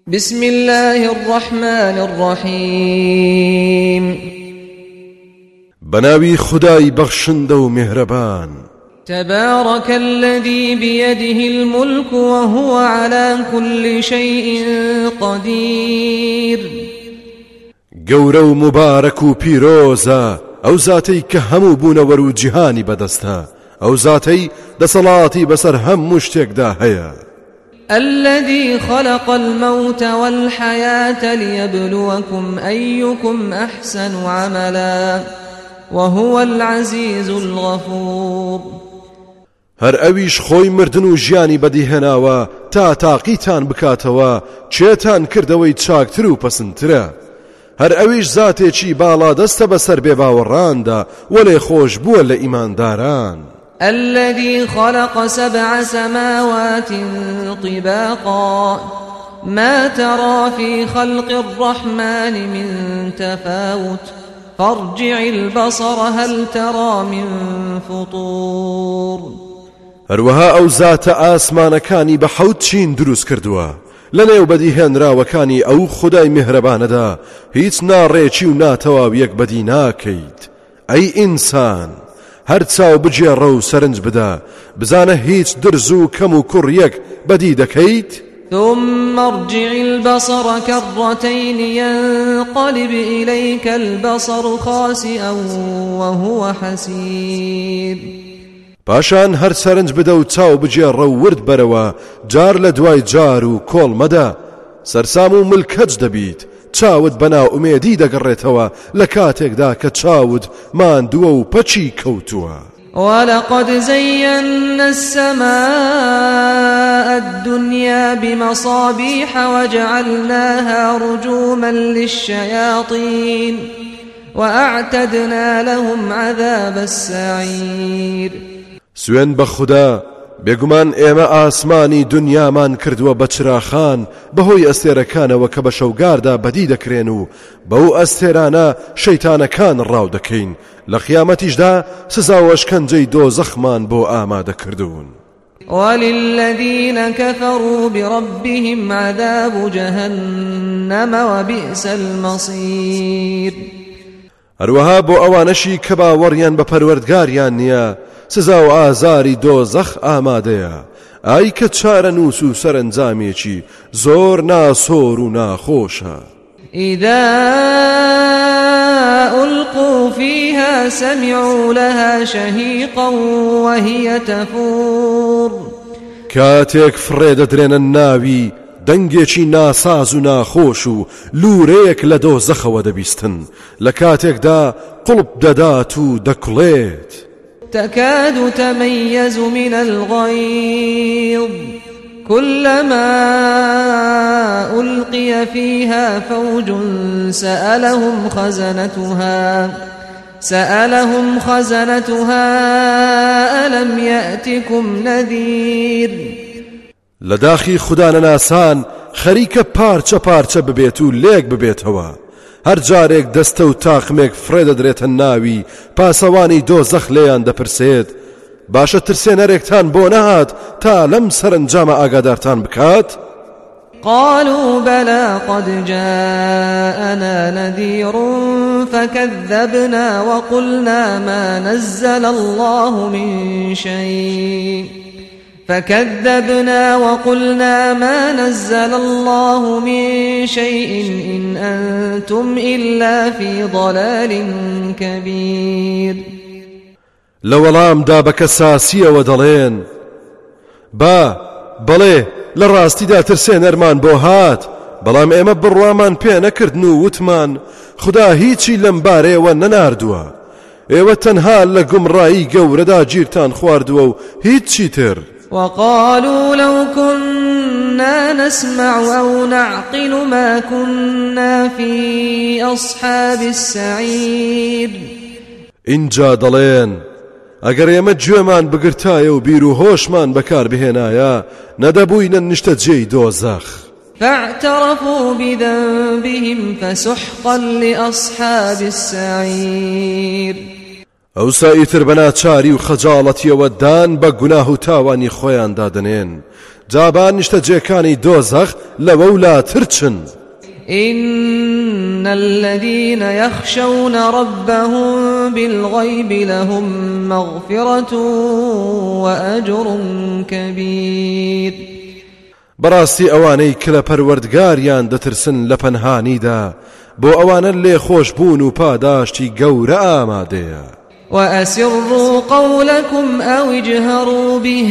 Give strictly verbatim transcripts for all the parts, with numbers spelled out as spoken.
بسم الله الرحمن الرحيم بناوي خداي بخشندو مهربان تبارك الذي بيده الملك وهو على كل شيء قدير گەورە و مبارەک و پیرۆزە ئەو زاتەی کە هەموو بوونەوەر و جیهانی بەدەستە ئەو زاتەی دەسەڵاتی بەسەر هەموو شتێکدا هەیە الذي خلق الموت والحياة ليبلوكم أيكم أحسن عملا وهو العزيز الغفور هەر ئەویش خۆی مردن و ژیانی بەدیهێناوە تا تاقیتان بکاتەوە چێتان کردەوەی چاکتر و پەسندترە هەر ئەویش زاتێکی باڵا دەستە بەسەر بێباوەڕاندا وەلێ خۆش بووە لە ئیمانداران الذي خلق سبع سماوات طباقا ما ترى في خلق الرحمن من تفاوت فارجع البصر هل ترى من فطور هەروەها ئەو زاتە ئاسمانەکانی بە حەوت چین دروست کردووە لەنێو بەدیهێنراوەکانی ئەو خودای میهرەبانەدا هیچ ناڕێکی و ناتەواویەک بەدی ناکەیت ئەی ئینسان هەر چاو بجێڕە و سەرنج بدە بزانە هیچ درز و کەم و کوڕیەک بەدی دەکەیت ثم ارجع البصر كرتين ينقلب إليك البصر خاسئا وهو حسير پاشان هەر سەرنج بدە و چاو بجێڕە و ورد بەرەوە جار لە دوای جار و کۆڵ مەدە سەرسام و ملکەج دەبیت چاوت بەناو ئومێدی دەگەڕێتەوە لە کاتێکدا کە چاوت ماندووە و پەچی کەوتووە ولقد زينا السماء الدنيا بمصابيح وجعلناها رجوما للشياطين وأعتدنا لهم عذاب السعير سوێن بە خوددا بێگومان ئێمە ئاسمانی دنیامان کردووە بە چراخان بەهۆی ئەستێرەکانەوە کە بە شەوگاردا بەدی دەکرێن و بەو ئەستێرانە شەیتانەکان ڕاو دەکەین لە قیامەتیشدا سزا و ئەشکەنجەی دۆزەخمان بۆ ئامادەکردوون وللذين كفروا بربهم عذاب جهنم وبئس المصير هەروەها بۆ ئەوانەشی کە باوەڕیان بە پەروەردگاریان نییە سزا و ئازاری دۆزەخ ئامادەیە ئای کە چارە نووس و سەرنجامێکی زۆر ناسۆر و ناخۆشە إذا ألقوا فيها سمعوا لها شهيقا وهي تفور کاتێک فڕێ دەدرێنە ناوی دەنگێکی ناساز و ناخۆش و لوورەیەک لە دۆزەخەوە دەبیستن لە کاتێکدا قوڵب دەدات و دەکوڵێت تكاد تميز من الغيظ كلما ألقي فيها فوج سألهم خزنتها سألهم خزنتها ألم يأتكم نذير لداخی خوددا نەناسان خەریکە پارچە پارچە ببێت و لێک ببێتەوە هەر جارێک دەستە و تاقمێک فڕێ دەدرێتە ناوی پاسەوانی دۆزەخ لێیان دەپرسێت باشە ترسێنەرێکتان بۆ نەهات تا لەم سەرنجامە ئاگادارتان بکات قالوا بلى قد جاءنا نذير فكذبنا وقلنا ما نزل الله من شيء فكذبنا وقلنا ما نزل الله من شيء إن أنتم إلا في ضلال كبير لەوەڵام دا بە کەساسیەوە دەڵێن با بەڵێ لە ڕاستیدا ترسێنەرمان بۆ هات بەڵام ئێمە بڕوامان پێ نەکردن و وتمان خوددا هیچی لەم بارەیەوە نەناردووە ئێوە تەنها لە گومڕایی گەورەدا گیرتان خواردووە و هیچی تر وقالوا لو كنا نسمع أو نعقل ما كنا في أصحاب السعير اینجا دەڵێن ئەگەر ئێمە گوێمان بگرتایە و بیر و هۆشمان بەکار بهێنایە نەدەبووینە نیشتە جێی دۆزەخ فاعترفوا بذنبهم فسحقا لأصحاب السعير ئەو سایتر بەناچاری و خەجاڵەتیەوە دان بە گوناه و تاوانی خۆیان دادنێن جابان نیشتە جێکانی دۆزەخ لەوە ولا ترچن. إن الذين يخشون ربهم بالغيب لهم مغفرة وأجر كبير. بەڕاستی ئەوانەی کە لە پەروەردگاریان دەترسن لە پەنهانیدا بۆ ئەوانە لێ خۆش بوون و پاداشتی گەورە ئامادەیە. وأسروا قولكم أو اجهروا به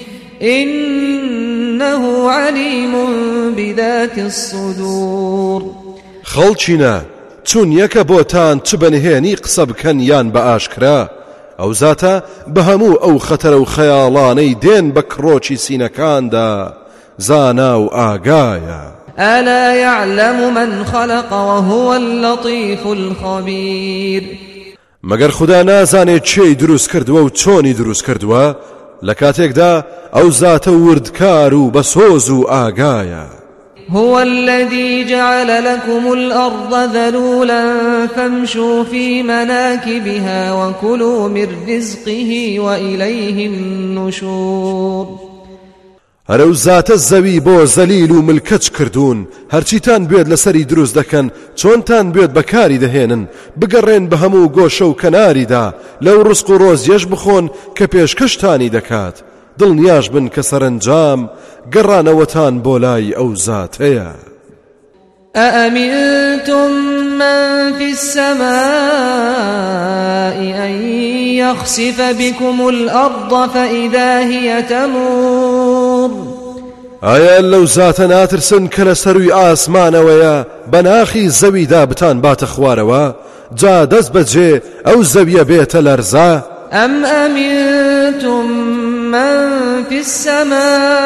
إنه عليم بذات الصدور. خەڵچینە چون یەکە بۆتان چ بەنهێنی قسە بکەن یان بە ئاشکرا ئەو زاتە بە هەموو ئەو خەتەرە و خەیاڵانەی دێن بە کڕۆکی سینەکاندا زانا و ئاگایە. ألا يعلم من خلق وهو اللطيف الخبير. مەگەر خدا نازانێت چێی دروست کردووە و چۆنی دروست کردووە لە کاتێکدا ئەو زاتە وردکار و بەسۆز و ئاگایە. هو الذي جعل لكم الأرض ذلولا فامشوا في مناكبها وكلوا من رزقه وإليه النشور. هەرەو زاتە زەوی بۆ زەلیل و ملکەچ کردوون هەرچیتان بێت لەسەری دروست دەکەن چۆنتان بێت بەکاری دەهێنن بگەڕێن بە هەموو گۆشە و کەناریدا لەو ڕزق و ڕۆزیەش بخۆن کە پێشکەشتانی دەکات دڵنیاش بن کە سەرنجام گەڕانەوەتان بۆ لای ئەو زاتەیە. أأمنتم من في السماء أن يخسف بكم الأرض فإذا هي تمور. ئایا لەو زاتە ناترسن کە لە سەروی ئاسمانەوەیە بەناخی زەویدا بتان باتە خوارەوە جا دەست بەجێ ئەو زەویە بێتە لەرزە؟ أم أمنتم من في السماء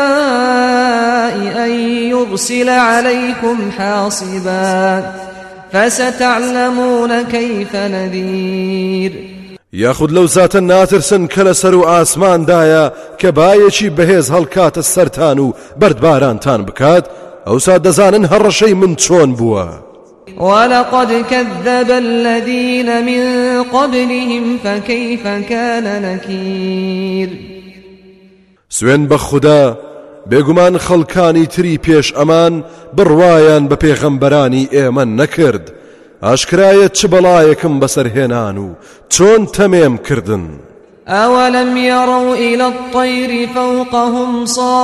أن يرسل عليكم حاصبا فستعلمون كيف نذير. یاخود لەو زاتە ناترسن کە لە سەر و ئاسماندایە کە بایەکی بەهێز هەڵکاتە سەرتان و بەردبارانتان بکات ئەوسا دەزانن هەڕەشەی من چۆن بووە. ولقد كذب الذين من قبلهم فكيف كان نكير. سوێن بە خوددا بێگومان خەڵکانی تری پێش ئەمان بڕوایان بە پێغەمبەرانی ئێمە نەکرد ئاشکرایە چ بەڵایەکم بەسەرهێنان و چۆن تەمێم کردن. أولم يروا إلى الطير فوقهم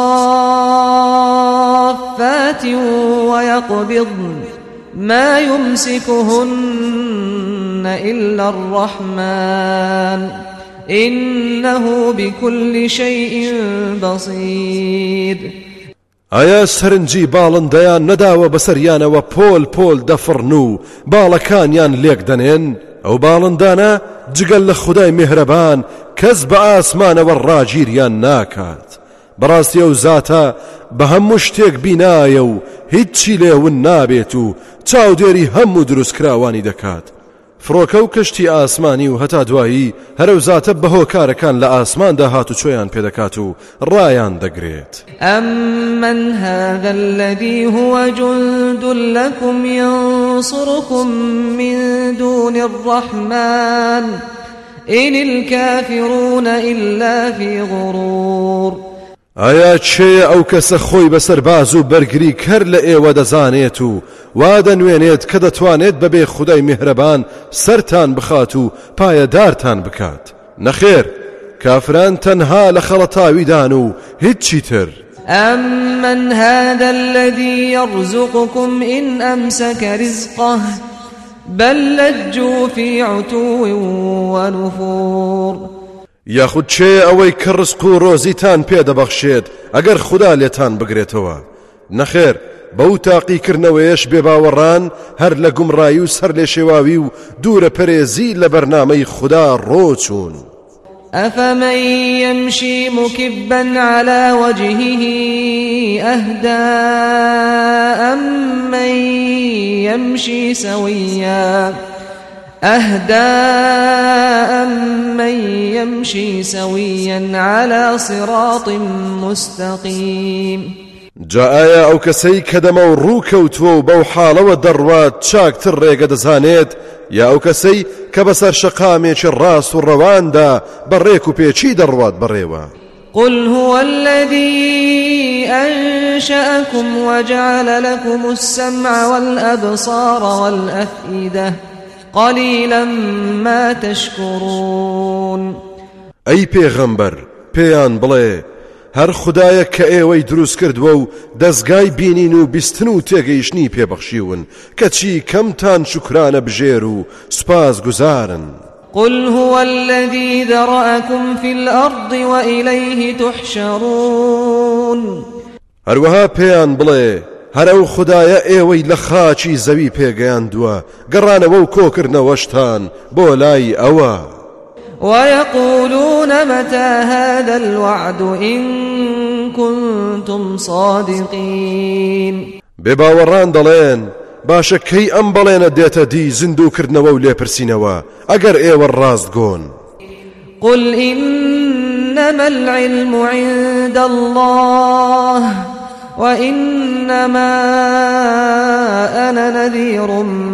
صافات ويقبضن ما يمسكهن إلا الرحمن إنه بكل شيء بصير. ئایا سەرنجی باڵندەیان نەداوە بەسەریانەوە پۆل پۆل دەفڕن و باڵەکانیان لێک دەنێن ئەو باڵندانە جگەل لە خودای میهرەبان کەس بە ئاسمانەوە ڕاگیریان ناکات. بەڕاستی ئەو زاتە بە هەموو شتێک بینایە و هیچی لێون نابێت و چاودێری هەموو دروستکراوانی دەکات. فڕۆکە و کەشتی ئاسمانی و هەتا دوایی هەرەو زاتە بەهۆکارەکان لە ئاسماندا هات و چۆیان پێدەکات و ڕایان دەگرێت. أمن هذا الذي هو جند لكم ينصركم من دون الرحمن إن الكافرون إلا في غرور. ئایا چێ ئەو کەسە خۆی بەسەر باز و بەرگری کەر لە ئێوە دەزانێت و وا دەنوێنێت کە دەتوانێت بەبێ خودای میهرەبان سەرتان بخات و پایەدارتان بکات؟ نەخێر، کافران تەنها لە خەڵەتاویدان و هیچی تر. أمن هذا الذي يرزقكم إن أمسك رزقه بل لجوا في عتو ونفور. یاخود چێ ئەوەی کە ڕزق و ڕۆزیتان پێدەبەخشێت ئەگەر خوددا لێتان بگرێتەوە؟ نەخێر، بەو تاقیکردنەوەیەش بێباوەڕان هەر لە گومڕایی و سەر لێ شێواوی و دوورە پەرێزی لە بەرنامەی خوددا ڕۆچوون. أفمن يمشي مكبا على وجهه أهدى أمن يمشي سويا أهدى أمن يمشي سويا على صراط مستقيم. جا ئایا ئەو کەسەی کە دەمە و ڕووکەوتووە و بەو حاڵەوە دەڕوات چاکتر ڕێگە دەزانێت یا ئەو کەسەی کە بەسەر شەقامێکی ڕاست و ڕەواندا بە ڕێک و پێچی دەڕوات بەڕێوە؟ قل هو الذي أنشأكم وجعل لكم السمع والأبصار والأفئدة قليلا ما تشكرون أي پیغمبر پیان بڵێ هەر خودایە کە ئێوەی دروست کردووە و دەستگای بینین و بیستن و تێگەیشتنی پێبەخشیون کەچی کەمتان شکرانە بژێر و سوپاس گوزارن. قل هو الذي ذرأكم في الأرض وإليه تحشرون هەروەها پێیان بڵێ هەر ئەو خودایە ئێوەی لە خاچی زەوی پێگەیاندووە گەڕانەوە و کۆکردنەوەشتان بۆ لای ئەوە. ويقولون متى هذا الوعد إن كنتم صادقين بباوەڕان دەڵێن باشە کەی ئەم بەڵێنە دێتە دی زیندووکردنەوە و لێپرسینەوە ئەگەر ئێوە ڕاستگۆن. قل إنما العلم عند الله وإنما أنا نذير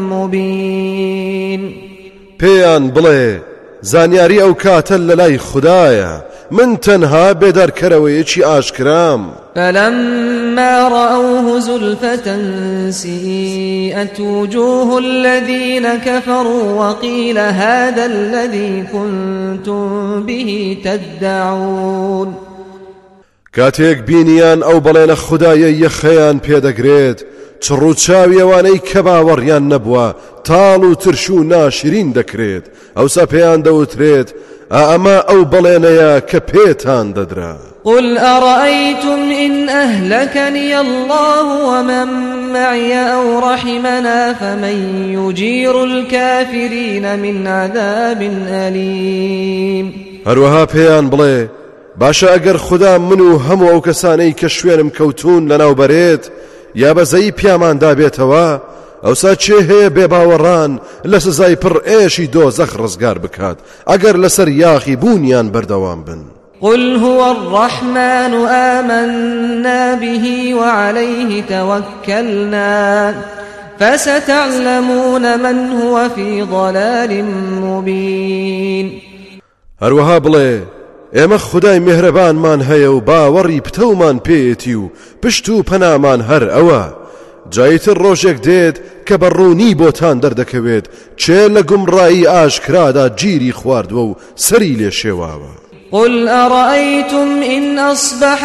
مبين پێیان بڵێ زانیاری ئەو کاتە لە لای خودایە من تەنها بێدارکەرەوەیەکی ئاشکرام. فلما رأوه زلفة سيئت وجوه الذين كفروا وقيل هذا الذي كنتم به تدعون کاتێک بینیان ئەو بەڵێنە خودایە یەخەیان پێدەگرێت چڕوچاویەوانەی کە باوەڕیان نەبووە تاڵ و ترش و ناشرین دەکرێت ئەوسا پێیان دەوترێت ئەمە ئەو بەڵێنەیە کە پێتان دەدرا. قل أرأيتم إن أهلكني الله ومن معي أو رحمنا فمن يجير الكافرين من عذاب أليم. هەروەها پێیان بڵێ باشە ئەگەر خوددا من و هەموو ئەو کەسانەی کە شوێنم کەوتون لەناوبەرێت یا بەزەی پیاماندا بێتەوە ئەوسا چێ هەیە بێباوەڕان لە سزای پڕ ئێشی دۆزەخ ڕزگار بکات ئەگەر لەسەر یاخی بوونیان بەردەوام بن. قل هو الرحمن آمنا به وعليه توكلنا فستعلمون من هو في ضلال مبين. هەروەها بڵێ ئێمە خودای میهرەبانمان هەیە و باوەڕی پتەومان پێیەتی و پشت و پەنامان هەر ئەوە جایتر ڕۆژێک دێت کە بەڕوونی بۆتان دەردەکەوێت چێ لە گومڕایی ئاشکرادا گیری خواردووە و سەری لێ شێواوە. قل أرأيتم إن أصبح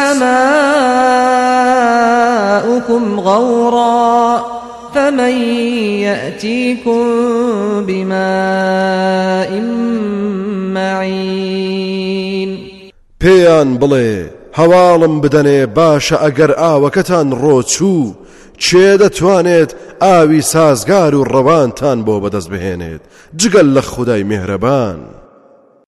ماؤكم غورا فمن يأتيكم بماء معين. پێیان بڵێ هەواڵم بدەنێ باشە ئەگەر ئاوەکەتان ڕۆچوو چێ دەتوانێت ئاوی سازگار و ڕەوانتان بۆ بەدەست بهێنێت جگەل لە خودای میهرەبان.